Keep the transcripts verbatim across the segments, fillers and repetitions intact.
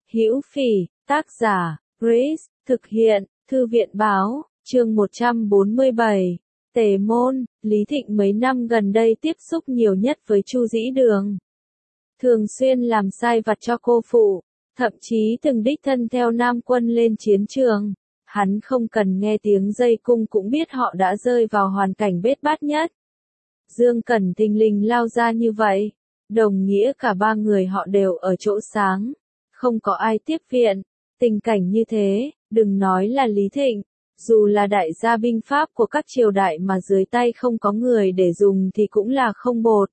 Hữu Phỉ, tác giả, Grace, thực hiện, Thư viện báo, chương một trăm bốn mươi bảy. Tề môn, Lý Thịnh mấy năm gần đây tiếp xúc nhiều nhất với Chu Dĩ Đường. Thường xuyên làm sai vặt cho cô phụ, thậm chí từng đích thân theo Nam quân lên chiến trường. Hắn không cần nghe tiếng dây cung cũng biết họ đã rơi vào hoàn cảnh bết bát nhất. Dương Cẩn thình lình lao ra như vậy, đồng nghĩa cả ba người họ đều ở chỗ sáng, không có ai tiếp viện. Tình cảnh như thế, đừng nói là Lý Thịnh, dù là đại gia binh pháp của các triều đại mà dưới tay không có người để dùng thì cũng là không bột.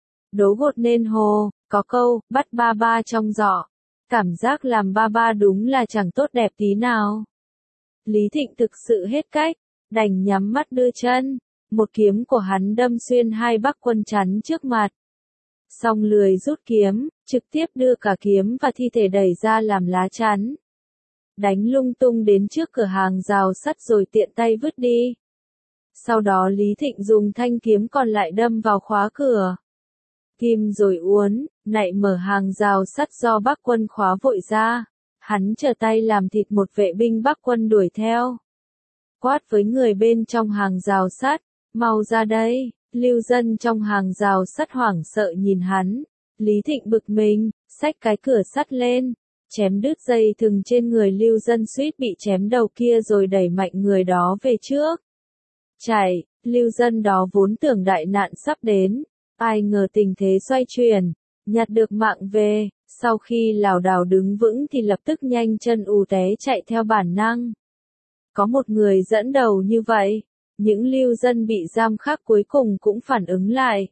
Đố gột nên hồ, có câu, bắt ba ba trong giỏ. Cảm giác làm ba ba đúng là chẳng tốt đẹp tí nào. Lý Thịnh thực sự hết cách, đành nhắm mắt đưa chân. Một kiếm của hắn đâm xuyên hai bắc quân chắn trước mặt. Xong lười rút kiếm, trực tiếp đưa cả kiếm và thi thể đẩy ra làm lá chắn. Đánh lung tung đến trước cửa hàng rào sắt rồi tiện tay vứt đi. Sau đó Lý Thịnh dùng thanh kiếm còn lại đâm vào khóa cửa. Kim rồi uốn, nạy mở hàng rào sắt do Bắc quân khóa vội ra. Hắn trở tay làm thịt một vệ binh Bắc quân đuổi theo. Quát với người bên trong hàng rào sắt, mau ra đây. Lưu dân trong hàng rào sắt hoảng sợ nhìn hắn. Lý Thịnh bực mình, xách cái cửa sắt lên, chém đứt dây thừng trên người lưu dân suýt bị chém đầu kia rồi đẩy mạnh người đó về trước. Chạy, lưu dân đó vốn tưởng đại nạn sắp đến, ai ngờ tình thế xoay chuyển, nhặt được mạng về, sau khi lảo đảo đứng vững thì lập tức nhanh chân ù té chạy theo bản năng. Có một người dẫn đầu như vậy, những lưu dân bị giam khác cuối cùng cũng phản ứng lại.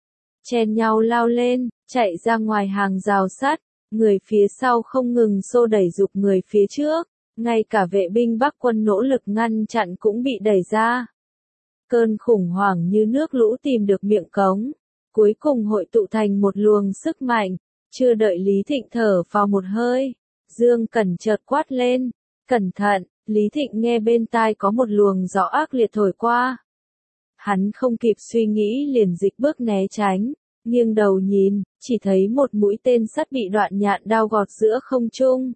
Chen nhau lao lên, chạy ra ngoài hàng rào sắt, người phía sau không ngừng xô đẩy giục người phía trước, ngay cả vệ binh Bắc quân nỗ lực ngăn chặn cũng bị đẩy ra. Cơn khủng hoảng như nước lũ tìm được miệng cống, cuối cùng hội tụ thành một luồng sức mạnh, chưa đợi Lý Thịnh thở vào một hơi, Dương Cẩn chợt quát lên, cẩn thận. Lý Thịnh nghe bên tai có một luồng gió ác liệt thổi qua. Hắn không kịp suy nghĩ liền dịch bước né tránh, nghiêng đầu nhìn, chỉ thấy một mũi tên sắt bị đoạn nhạn đao gọt giữa không trung.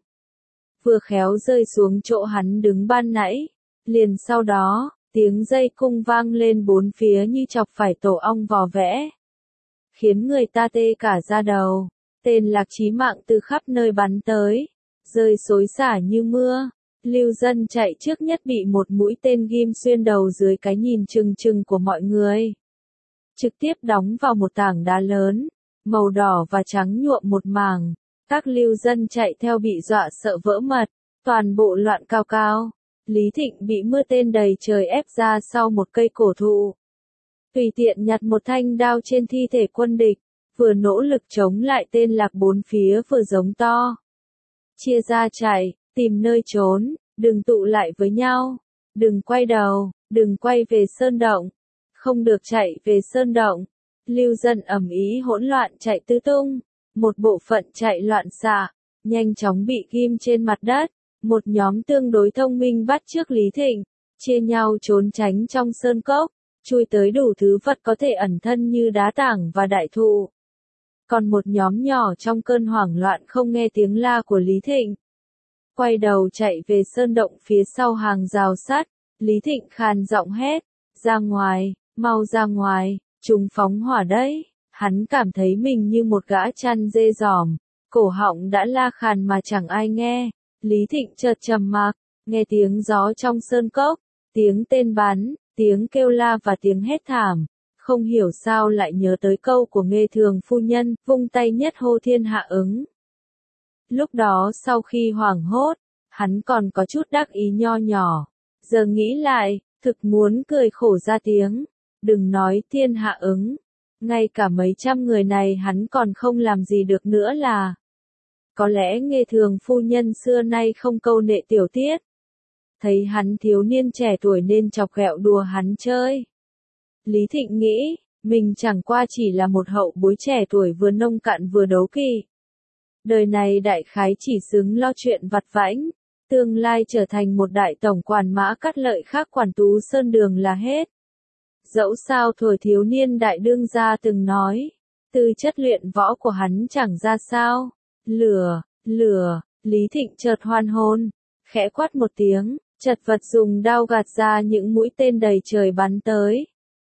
Vừa khéo rơi xuống chỗ hắn đứng ban nãy, liền sau đó, tiếng dây cung vang lên bốn phía như chọc phải tổ ong vò vẽ. Khiến người ta tê cả da đầu, tên lạc chí mạng từ khắp nơi bắn tới, rơi xối xả như mưa. Lưu dân chạy trước nhất bị một mũi tên ghim xuyên đầu dưới cái nhìn trừng trừng của mọi người. Trực tiếp đóng vào một tảng đá lớn, màu đỏ và trắng nhuộm một mảng. Các lưu dân chạy theo bị dọa sợ vỡ mật, toàn bộ loạn cao cao. Lý Thịnh bị mưa tên đầy trời ép ra sau một cây cổ thụ. Tùy tiện nhặt một thanh đao trên thi thể quân địch, vừa nỗ lực chống lại tên lạc bốn phía vừa giống to. Chia ra chạy. Tìm nơi trốn, đừng tụ lại với nhau, đừng quay đầu, đừng quay về sơn động, không được chạy về sơn động. Lưu dân ầm ĩ hỗn loạn chạy tứ tung, một bộ phận chạy loạn xạ, nhanh chóng bị ghim trên mặt đất, một nhóm tương đối thông minh bắt chước Lý Thịnh, chia nhau trốn tránh trong sơn cốc, chui tới đủ thứ vật có thể ẩn thân như đá tảng và đại thụ. Còn một nhóm nhỏ trong cơn hoảng loạn không nghe tiếng la của Lý Thịnh. Quay đầu chạy về sơn động phía sau hàng rào sắt, Lý Thịnh khàn giọng hét, ra ngoài, mau ra ngoài, chúng phóng hỏa đấy. Hắn cảm thấy mình như một gã chăn dê giòm, cổ họng đã la khàn mà chẳng ai nghe. Lý Thịnh chợt trầm mặc, nghe tiếng gió trong sơn cốc, tiếng tên bắn, tiếng kêu la và tiếng hét thảm, không hiểu sao lại nhớ tới câu của Nghê Thường phu nhân, vung tay nhất hô thiên hạ ứng. Lúc đó sau khi hoảng hốt, hắn còn có chút đắc ý nho nhỏ. Giờ nghĩ lại, thực muốn cười khổ ra tiếng. Đừng nói thiên hạ ứng. Ngay cả mấy trăm người này hắn còn không làm gì được nữa là. Có lẽ Nghê Thường phu nhân xưa nay không câu nệ tiểu tiết. Thấy hắn thiếu niên trẻ tuổi nên chọc ghẹo đùa hắn chơi. Lý Thịnh nghĩ, mình chẳng qua chỉ là một hậu bối trẻ tuổi vừa nông cạn vừa đấu kỵ. Đời này đại khái chỉ xứng lo chuyện vặt vãnh, tương lai trở thành một đại tổng quản mã cắt lợi khác quản tú sơn đường là hết. Dẫu sao thuở thiếu niên đại đương gia từng nói, tư chất luyện võ của hắn chẳng ra sao, lửa, lửa, Lý Thịnh chợt hoàn hồn, khẽ quát một tiếng, chật vật dùng đao gạt ra những mũi tên đầy trời bắn tới.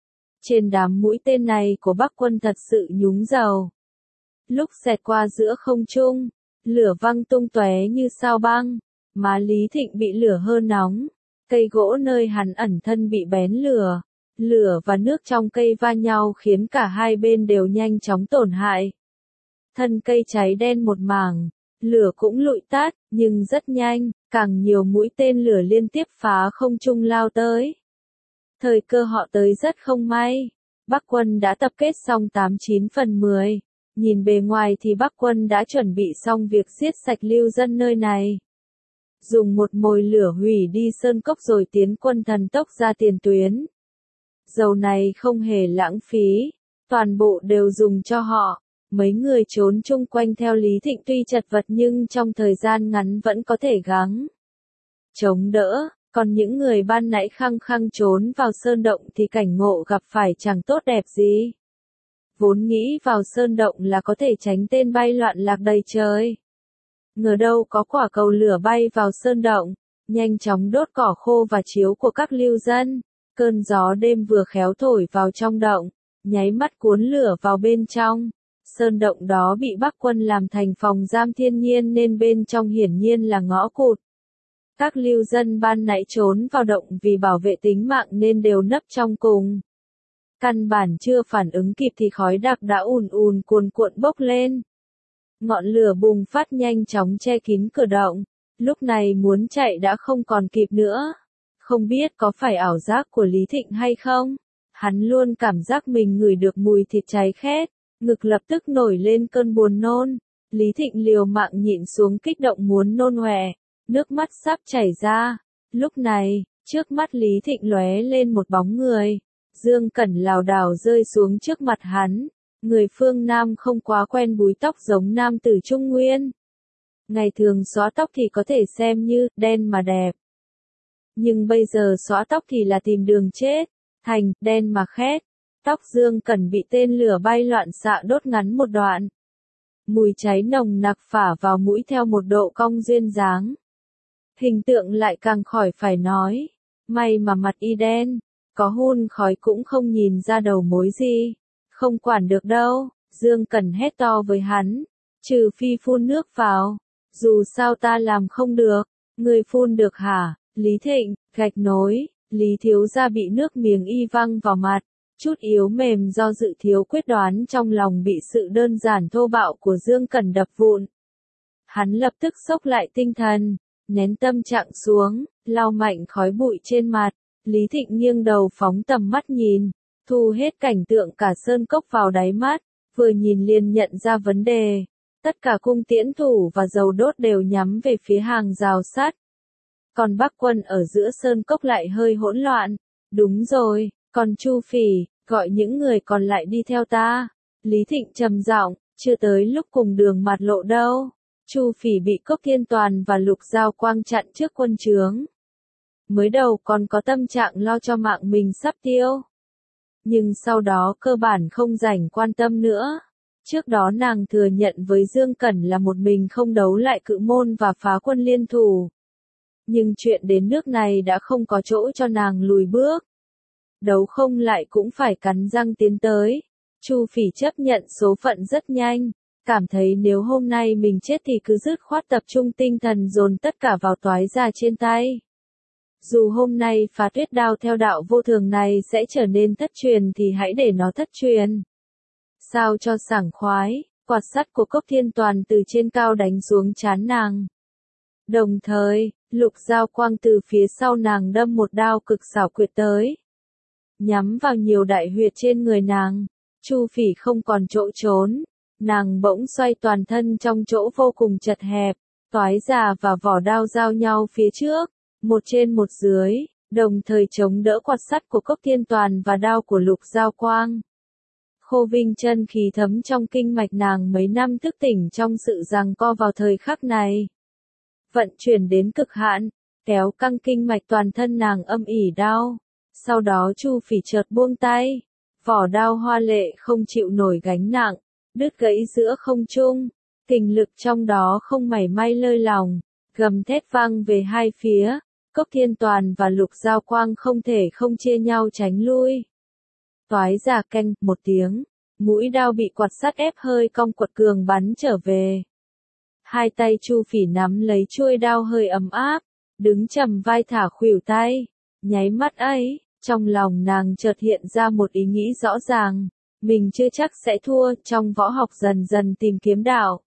Trên đám mũi tên này của Bắc quân thật sự nhúng dầu. Lúc xẹt qua giữa không trung, lửa văng tung tóe như sao băng, má Lý Thịnh bị lửa hơn nóng, cây gỗ nơi hắn ẩn thân bị bén lửa. Lửa và nước trong cây va nhau khiến cả hai bên đều nhanh chóng tổn hại. Thân cây cháy đen một mảng, lửa cũng lụi tắt, nhưng rất nhanh, càng nhiều mũi tên lửa liên tiếp phá không trung lao tới. Thời cơ họ tới rất không may. Bắc quân đã tập kết xong tám chín phần mười. Nhìn bề ngoài thì Bắc quân đã chuẩn bị xong việc giết sạch lưu dân nơi này. Dùng một mồi lửa hủy đi sơn cốc rồi tiến quân thần tốc ra tiền tuyến. Dầu này không hề lãng phí, toàn bộ đều dùng cho họ. Mấy người trốn chung quanh theo Lý Thịnh tuy chật vật nhưng trong thời gian ngắn vẫn có thể gắng chống đỡ, còn những người ban nãy khăng khăng trốn vào sơn động thì cảnh ngộ gặp phải chẳng tốt đẹp gì. Vốn nghĩ vào sơn động là có thể tránh tên bay loạn lạc đầy trời. Ngờ đâu có quả cầu lửa bay vào sơn động, nhanh chóng đốt cỏ khô và chiếu của các lưu dân. Cơn gió đêm vừa khéo thổi vào trong động, nháy mắt cuốn lửa vào bên trong. Sơn động đó bị Bắc quân làm thành phòng giam thiên nhiên nên bên trong hiển nhiên là ngõ cụt. Các lưu dân ban nãy trốn vào động vì bảo vệ tính mạng nên đều nấp trong cùng. Căn bản chưa phản ứng kịp thì khói đặc đã ùn ùn cuồn cuộn bốc lên. Ngọn lửa bùng phát nhanh chóng che kín cửa động, lúc này muốn chạy đã không còn kịp nữa. Không biết có phải ảo giác của Lý Thịnh hay không? Hắn luôn cảm giác mình ngửi được mùi thịt cháy khét, ngực lập tức nổi lên cơn buồn nôn. Lý Thịnh liều mạng nhịn xuống kích động muốn nôn ọe, nước mắt sắp chảy ra. Lúc này, trước mắt Lý Thịnh lóe lên một bóng người. Dương Cẩn lảo đảo rơi xuống trước mặt hắn. Người phương Nam không quá quen búi tóc giống nam tử Trung Nguyên. Ngày thường xóa tóc thì có thể xem như đen mà đẹp. Nhưng bây giờ xóa tóc thì là tìm đường chết, thành đen mà khét. Tóc Dương Cẩn bị tên lửa bay loạn xạ đốt ngắn một đoạn. Mùi cháy nồng nặc phả vào mũi theo một độ cong duyên dáng. Hình tượng lại càng khỏi phải nói. May mà mặt y đen, có hun khói cũng không nhìn ra đầu mối gì. Không quản được đâu, Dương Cẩn hét to với hắn. Trừ phi phun nước vào. Dù sao ta làm không được. Người phun được hả? Lý Thịnh, gạch nối. Lý thiếu gia bị nước miếng y văng vào mặt. Chút yếu mềm do dự thiếu quyết đoán trong lòng bị sự đơn giản thô bạo của Dương Cẩn đập vụn. Hắn lập tức xốc lại tinh thần, nén tâm trạng xuống, lau mạnh khói bụi trên mặt. Lý Thịnh nghiêng đầu phóng tầm mắt nhìn, thu hết cảnh tượng cả sơn cốc vào đáy mắt, vừa nhìn liền nhận ra vấn đề. Tất cả cung tiễn thủ và dầu đốt đều nhắm về phía hàng rào sắt. Còn Bắc quân ở giữa sơn cốc lại hơi hỗn loạn. Đúng rồi, còn Chu Phỉ, gọi những người còn lại đi theo ta. Lý Thịnh trầm giọng, chưa tới lúc cùng đường mặt lộ đâu. Chu Phỉ bị Cốc Thiên Toàn và Lục Giao Quang chặn trước quân trướng. Mới đầu còn có tâm trạng lo cho mạng mình sắp tiêu. Nhưng sau đó cơ bản không rảnh quan tâm nữa. Trước đó nàng thừa nhận với Dương Cẩn là một mình không đấu lại Cự Môn và phá quân liên thủ. Nhưng chuyện đến nước này đã không có chỗ cho nàng lùi bước. Đấu không lại cũng phải cắn răng tiến tới. Chu Phỉ chấp nhận số phận rất nhanh, cảm thấy nếu hôm nay mình chết thì cứ dứt khoát tập trung tinh thần dồn tất cả vào toái gia trên tay. Dù hôm nay phá tuyết đao theo đạo vô thường này sẽ trở nên thất truyền thì hãy để nó thất truyền. Sao cho sảng khoái, quạt sắt của Cốc Thiên Toàn từ trên cao đánh xuống trán nàng. Đồng thời, Lục Giao Quang từ phía sau nàng đâm một đao cực xảo quyệt tới. Nhắm vào nhiều đại huyệt trên người nàng. Chu Phỉ không còn chỗ trốn. Nàng bỗng xoay toàn thân trong chỗ vô cùng chật hẹp. Toái già và vỏ đao giao nhau phía trước. Một trên một dưới, đồng thời chống đỡ quạt sắt của Cốc Thiên Toàn và đao của Lục Giao Quang. Khô Vinh chân khí thấm trong kinh mạch nàng mấy năm thức tỉnh trong sự giằng co vào thời khắc này. Vận chuyển đến cực hạn, kéo căng kinh mạch toàn thân nàng âm ỉ đau. Sau đó Chu Phỉ chợt buông tay, vỏ đao hoa lệ không chịu nổi gánh nặng, đứt gãy giữa không trung. Kình lực trong đó không mảy may lơi lỏng, gầm thét vang về hai phía, Cốc Thiên Toàn và Lục Giao Quang không thể không chia nhau tránh lui. Toái giả canh, một tiếng, mũi đao bị quạt sắt ép hơi cong quật cường bắn trở về. Hai tay Chu Phỉ nắm lấy chuôi đao hơi ấm áp, đứng trầm vai thả khuỷu tay. Nháy mắt ấy, trong lòng nàng chợt hiện ra một ý nghĩ rõ ràng, mình chưa chắc sẽ thua, trong võ học dần dần tìm kiếm đạo.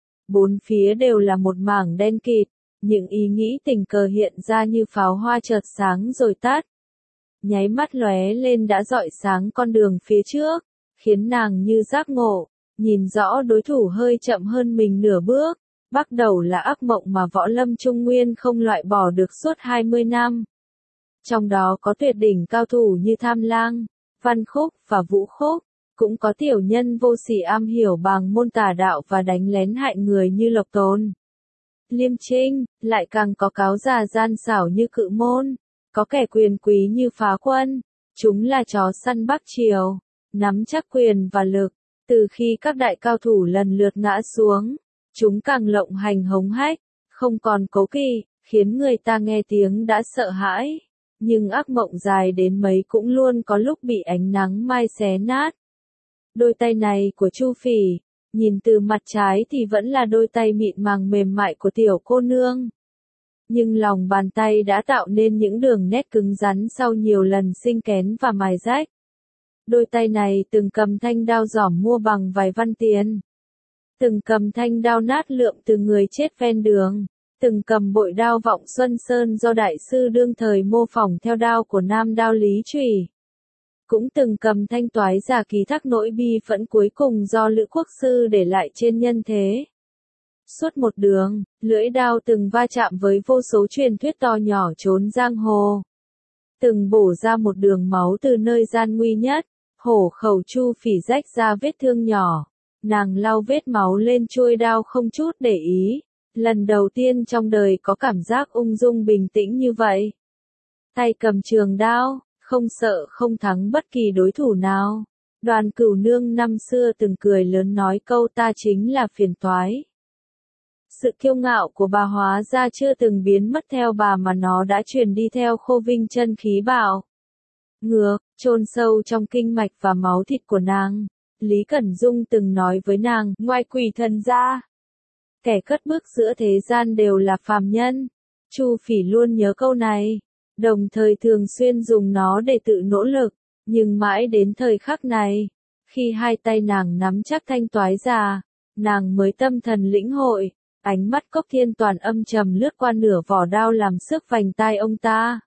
Bốn phía đều là một mảng đen kịt, những ý nghĩ tình cờ hiện ra như pháo hoa chợt sáng rồi tắt. Nháy mắt lóe lên đã rọi sáng con đường phía trước, khiến nàng như giác ngộ, nhìn rõ đối thủ hơi chậm hơn mình nửa bước. Bắt đầu là ác mộng mà võ lâm Trung Nguyên không loại bỏ được suốt hai mươi năm. Trong đó có tuyệt đỉnh cao thủ như Tham Lang, Văn Khúc và Vũ Khúc, cũng có tiểu nhân vô sỉ am hiểu bằng môn tà đạo và đánh lén hại người như Lộc Tồn, Liêm Trinh, lại càng có cáo già gian xảo như Cự Môn, có kẻ quyền quý như Phá Quân, chúng là chó săn Bắc Triều, nắm chắc quyền và lực, từ khi các đại cao thủ lần lượt ngã xuống, chúng càng lộng hành hống hách, không còn cố kỵ, khiến người ta nghe tiếng đã sợ hãi. Nhưng ác mộng dài đến mấy cũng luôn có lúc bị ánh nắng mai xé nát. Đôi tay này của Chu Phỉ, nhìn từ mặt trái thì vẫn là đôi tay mịn màng mềm mại của tiểu cô nương. Nhưng lòng bàn tay đã tạo nên những đường nét cứng rắn sau nhiều lần sinh kén và mài rách. Đôi tay này từng cầm thanh đao giỏm mua bằng vài văn tiền. Từng cầm thanh đao nát lượm từ người chết ven đường. Từng cầm bội đao Vọng Xuân Sơn do đại sư đương thời mô phỏng theo đao của Nam Đao Lý Trùy. Cũng từng cầm thanh toái giả ký thác nỗi bi phẫn cuối cùng do Lữ Quốc Sư để lại trên nhân thế. Suốt một đường, lưỡi đao từng va chạm với vô số truyền thuyết to nhỏ trốn giang hồ. Từng bổ ra một đường máu từ nơi gian nguy nhất, hổ khẩu Chu Phỉ rách ra vết thương nhỏ. Nàng lau vết máu lên chuôi đao không chút để ý. Lần đầu tiên trong đời có cảm giác ung dung bình tĩnh như vậy. Tay cầm trường đao, không sợ không thắng bất kỳ đối thủ nào. Đoàn Cửu Nương năm xưa từng cười lớn nói câu ta chính là phiền toái. Sự kiêu ngạo của bà hóa ra chưa từng biến mất theo bà mà nó đã truyền đi theo Khô Vinh chân khí bảo. Ngược, chôn sâu trong kinh mạch và máu thịt của nàng. Lý Cẩn Dung từng nói với nàng, ngoài quỷ thần ra, kẻ cất bước giữa thế gian đều là phàm nhân. Chu Phỉ luôn nhớ câu này, đồng thời thường xuyên dùng nó để tự nỗ lực, nhưng mãi đến thời khắc này, khi hai tay nàng nắm chắc thanh toái già, nàng mới tâm thần lĩnh hội, ánh mắt Cốc Thiên Toàn âm trầm lướt qua nửa vỏ đao làm sức vành tai ông ta.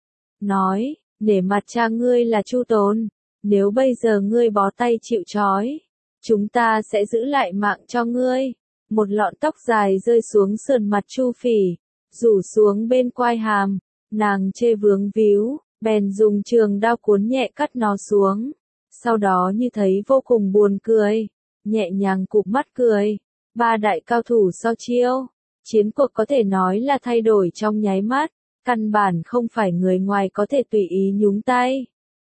Nói, nể mặt cha ngươi là Chu Tồn, nếu bây giờ ngươi bó tay chịu trói, chúng ta sẽ giữ lại mạng cho ngươi. Một lọn tóc dài rơi xuống sườn mặt Chu Phỉ, rủ xuống bên quai hàm, nàng chê vướng víu, bèn dùng trường đao cuốn nhẹ cắt nó xuống. Sau đó như thấy vô cùng buồn cười, nhẹ nhàng cụp mắt cười. Ba đại cao thủ so chiêu, chiến cuộc có thể nói là thay đổi trong nháy mắt, căn bản không phải người ngoài có thể tùy ý nhúng tay.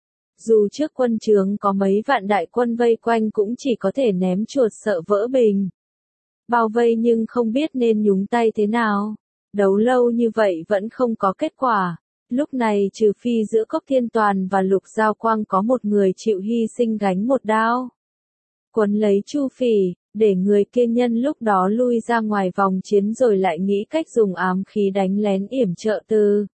Dù trước quân trướng có mấy vạn đại quân vây quanh cũng chỉ có thể ném chuột sợ vỡ bình. Bao vây nhưng không biết nên nhúng tay thế nào. Đấu lâu như vậy vẫn không có kết quả. Lúc này trừ phi giữa Cốc Thiên Toàn và Lục Giao Quang có một người chịu hy sinh gánh một đao. Quấn lấy Chu Phỉ, để người kia nhân lúc đó lui ra ngoài vòng chiến rồi lại nghĩ cách dùng ám khí đánh lén yểm trợ từ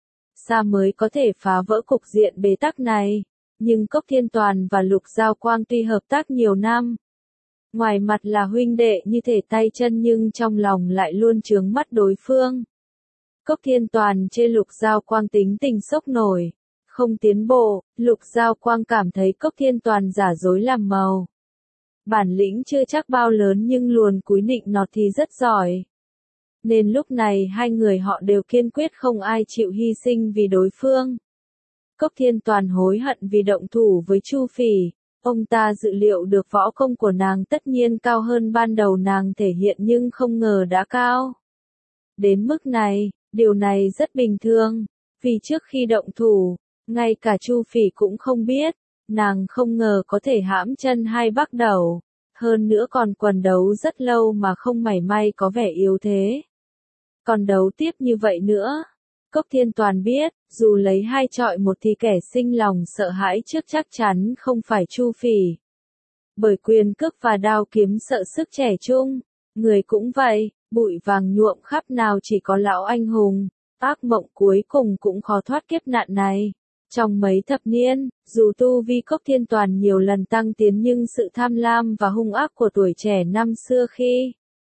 xa mới có thể phá vỡ cục diện bế tắc này. Nhưng Cốc Thiên Toàn và Lục Giao Quang tuy hợp tác nhiều năm, ngoài mặt là huynh đệ như thể tay chân nhưng trong lòng lại luôn chướng mắt đối phương. Cốc Thiên Toàn chê Lục Giao Quang tính tình sốc nổi, không tiến bộ, Lục Giao Quang cảm thấy Cốc Thiên Toàn giả dối làm màu. Bản lĩnh chưa chắc bao lớn nhưng luồn cúi nịnh nọt thì rất giỏi. Nên lúc này hai người họ đều kiên quyết không ai chịu hy sinh vì đối phương. Cốc Thiên Toàn hối hận vì động thủ với Chu Phỉ, ông ta dự liệu được võ công của nàng tất nhiên cao hơn ban đầu nàng thể hiện nhưng không ngờ đã cao. Đến mức này, điều này rất bình thường, vì trước khi động thủ, ngay cả Chu Phỉ cũng không biết, nàng không ngờ có thể hãm chân hai bắt đầu. Hơn nữa còn quần đấu rất lâu mà không mảy may có vẻ yếu thế. Còn đấu tiếp như vậy nữa. Cốc Thiên Toàn biết, dù lấy hai trọi một thì kẻ sinh lòng sợ hãi trước chắc chắn không phải Chu Phỉ. Bởi quyền cước và đao kiếm sợ sức trẻ trung, người cũng vậy, bụi vàng nhuộm khắp nào chỉ có lão anh hùng, ác mộng cuối cùng cũng khó thoát kiếp nạn này. Trong mấy thập niên, dù tu vi Cốc Thiên Toàn nhiều lần tăng tiến nhưng sự tham lam và hung ác của tuổi trẻ năm xưa khi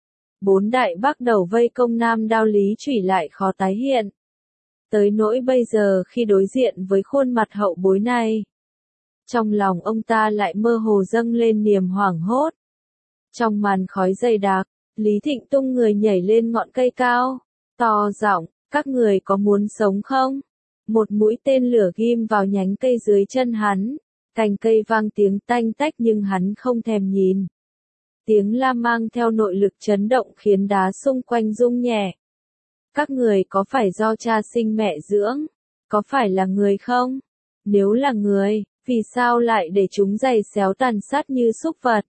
bốn đại bắc đầu vây công Nam Đao Lý Chủy lại khó tái hiện. Tới nỗi bây giờ khi đối diện với khuôn mặt hậu bối này, trong lòng ông ta lại mơ hồ dâng lên niềm hoảng hốt. Trong màn khói dày đặc, Lý Thịnh tung người nhảy lên ngọn cây cao, to giọng, các người có muốn sống không? Một mũi tên lửa ghim vào nhánh cây dưới chân hắn, cành cây vang tiếng tanh tách nhưng hắn không thèm nhìn. Tiếng la mang theo nội lực chấn động khiến đá xung quanh rung nhẹ. Các người có phải do cha sinh mẹ dưỡng? Có phải là người không? Nếu là người, vì sao lại để chúng giày xéo tàn sát như súc vật?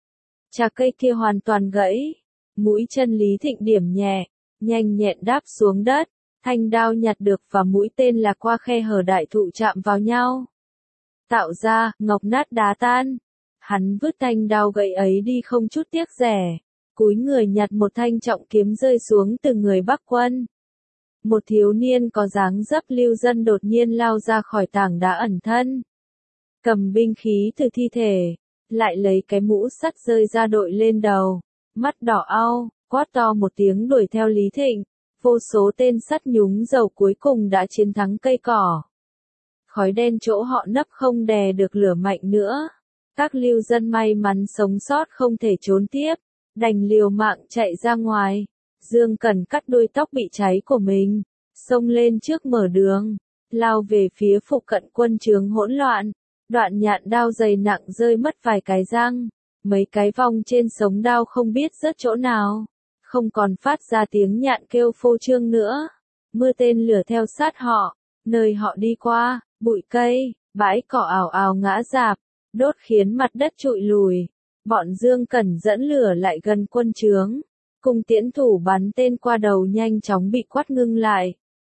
Chà cây kia hoàn toàn gãy. Mũi chân Lý Thịnh điểm nhẹ, nhanh nhẹn đáp xuống đất. Thanh đao nhặt được và mũi tên là qua khe hở đại thụ chạm vào nhau. Tạo ra, ngọc nát đá tan. Hắn vứt thanh đao gậy ấy đi không chút tiếc rẻ. Cúi người nhặt một thanh trọng kiếm rơi xuống từ người Bắc quân. Một thiếu niên có dáng dấp lưu dân đột nhiên lao ra khỏi tảng đá ẩn thân. Cầm binh khí từ thi thể, lại lấy cái mũ sắt rơi ra đội lên đầu. Mắt đỏ au, quát to một tiếng đuổi theo Lý Thịnh. Vô số tên sắt nhúng dầu cuối cùng đã chiến thắng cây cỏ. Khói đen chỗ họ nấp không đè được lửa mạnh nữa. Các lưu dân may mắn sống sót không thể trốn tiếp, đành liều mạng chạy ra ngoài. Dương Cẩn cắt đuôi tóc bị cháy của mình, xông lên trước mở đường, lao về phía phụ cận quân trướng hỗn loạn. Đoạn nhạn đao dày nặng rơi mất vài cái răng, mấy cái vong trên sống đao không biết rớt chỗ nào. Không còn phát ra tiếng nhạn kêu phô trương nữa. Mưa tên lửa theo sát họ, nơi họ đi qua, bụi cây, bãi cỏ ảo ảo ngã rạp, đốt khiến mặt đất trụi lùi. Bọn Dương Cẩn dẫn lửa lại gần quân trướng, cùng tiễn thủ bắn tên qua đầu nhanh chóng bị quát ngưng lại.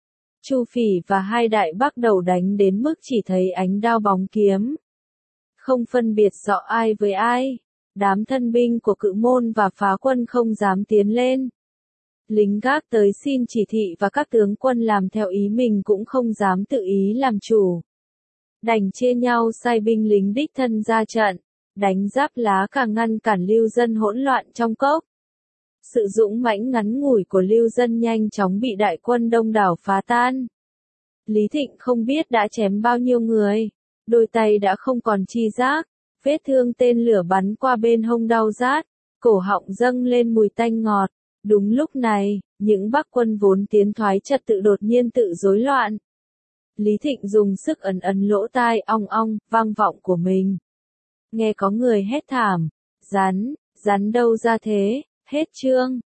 Chu Phỉ và hai đại bắc đầu đánh đến mức chỉ thấy ánh đao bóng kiếm, không phân biệt rõ ai với ai. Đám thân binh của Cự Môn và Phá Quân không dám tiến lên. Lính gác tới xin chỉ thị và các tướng quân làm theo ý mình cũng không dám tự ý làm chủ. Đành chia nhau sai binh lính đích thân ra trận, đánh giáp lá cả ngăn cản lưu dân hỗn loạn trong cốc. Sự dũng mãnh ngắn ngủi của lưu dân nhanh chóng bị đại quân đông đảo phá tan. Lý Thịnh không biết đã chém bao nhiêu người, đôi tay đã không còn chi giác. Vết thương tên lửa bắn qua bên hông đau rát, cổ họng dâng lên mùi tanh ngọt. Đúng lúc này, những bắc quân vốn tiến thoái trật tự đột nhiên tự rối loạn. Lý Thịnh dùng sức ấn ấn lỗ tai ong ong, vang vọng của mình. Nghe có người hét thảm, rắn, rắn đâu ra thế, hết chương.